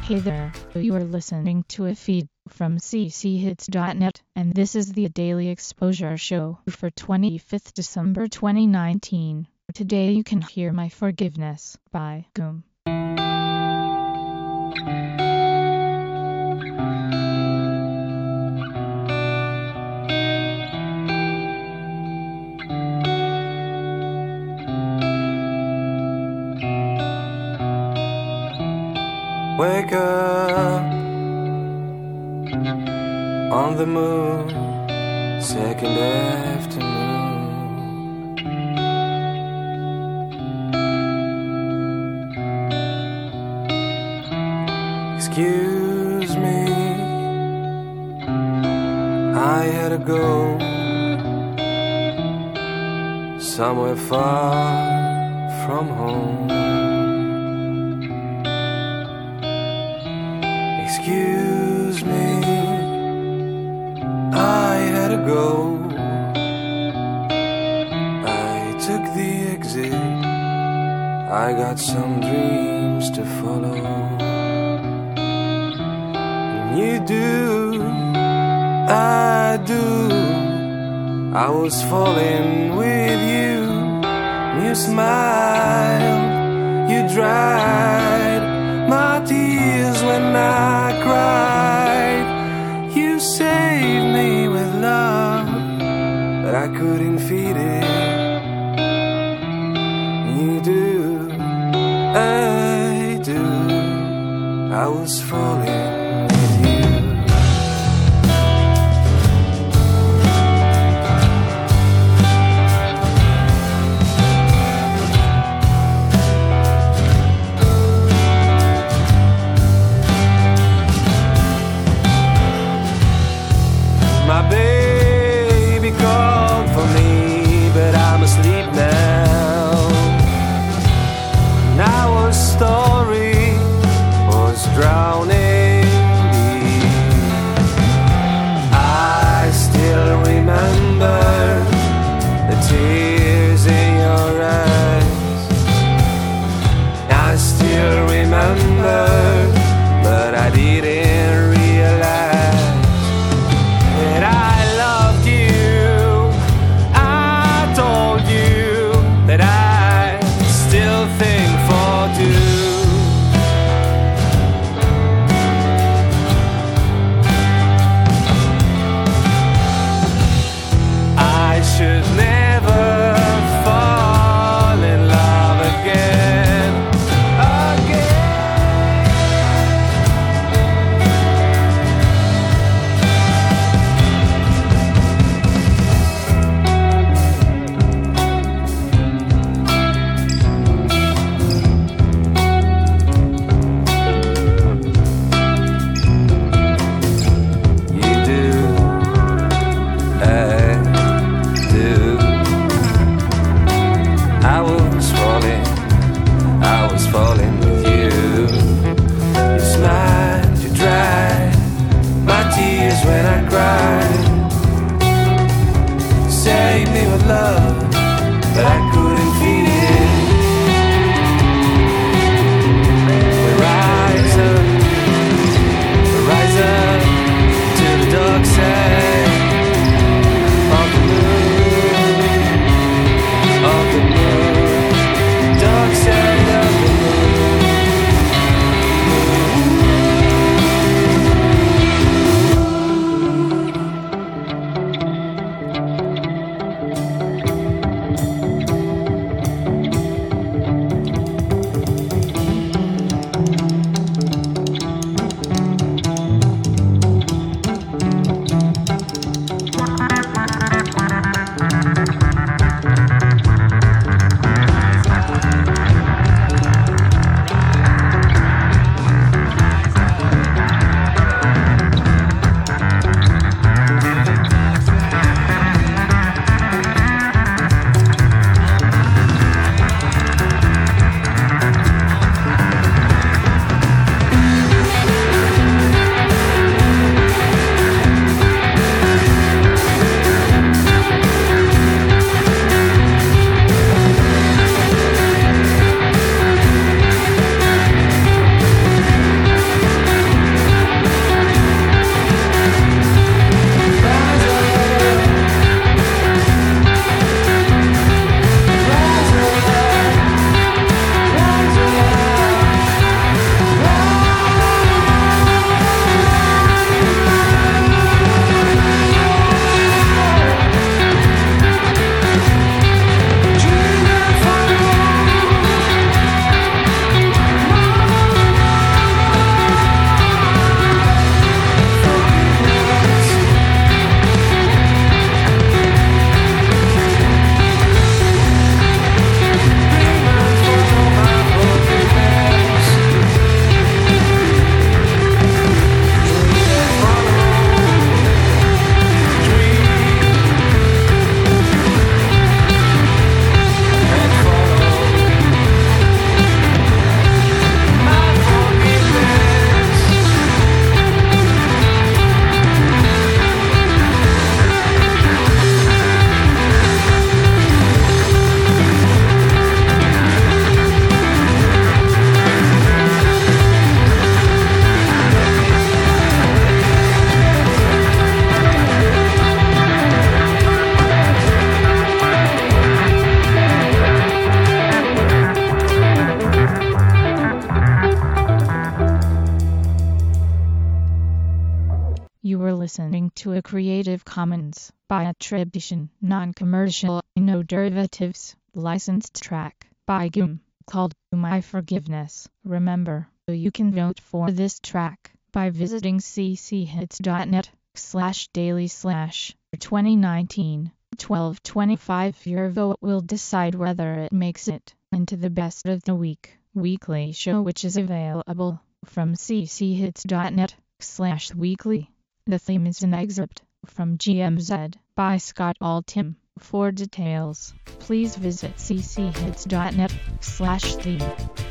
Hey there, you are listening to a feed from cchits.net, and this is the Daily Exposure Show for 25th December 2019. Today you can hear My Forgiveness by Goom. Wake up on the moon, second afternoon. Excuse me, I had to go somewhere far from home. Excuse me, I had to go. I took the exit, I got some dreams to follow. And you do, I do. I was falling with you. You smiled, you dried my tears when I cried. You saved me with love, but I couldn't feed it. You do, I do. I was falling with you. My baby called for me, but I'm asleep now. And our story was drowning listening to a Creative Commons by attribution, non-commercial, no derivatives, licensed track by Goom, called My Forgiveness. Remember, you can vote for this track by visiting cchits.net/daily/2019-1225. Your vote will decide whether it makes it into the Best of the Week weekly show, which is available from cchits.net/weekly. The theme is an excerpt from GMZ by Scott Altham. For details, please visit cchits.net/theme.